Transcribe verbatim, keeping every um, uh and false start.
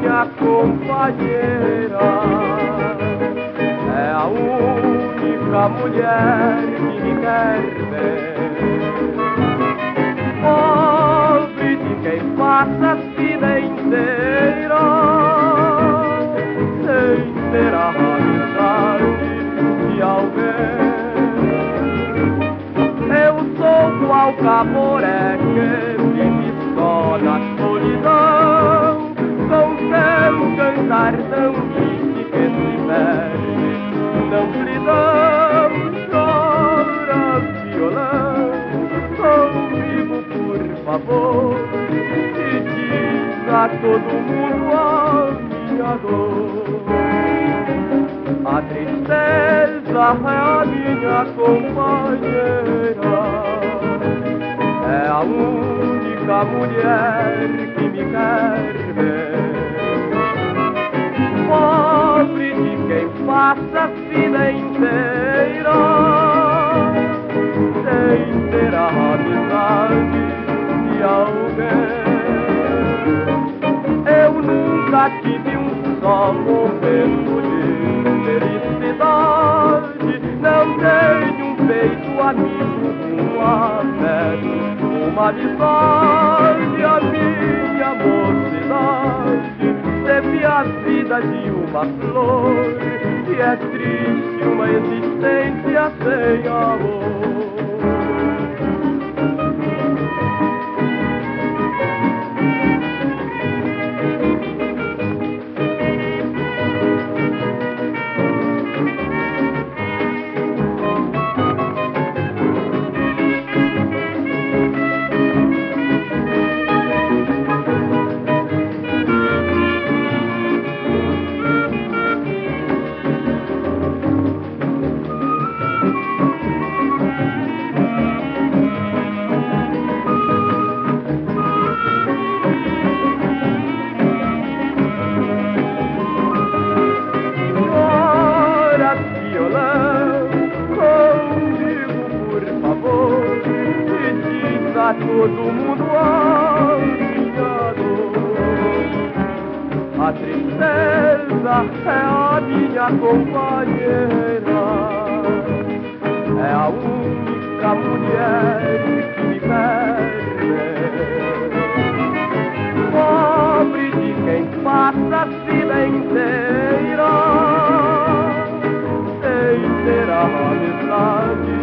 minha companheira, é a única mulher que me quer ver. Pobre de quem passa a vida inteira sem ter a amizade de alguém. Eu sou qual caboré que vive só na solidão, com seu cantar tão triste que se perde na amplidão. Chora violão comigo, por favor, e diz a todo mundo a minha dor. A tristeza é a minha companheira, é a única mulher que me quer ver. Pobre de quem passa a vida inteira sem ter a amizade de alguém. Eu nunca tive um só momento de felicidade, não tenho um peito amigo, um afeto, uma amizade. A minha mocidade teve a vida de uma flor, e é triste uma existência sem amor. A todo mundo a minha dor. A tristeza é a minha companheira, é a única mulher que me quer ver. Pobre de quem passa a vida inteira sem ter a amizade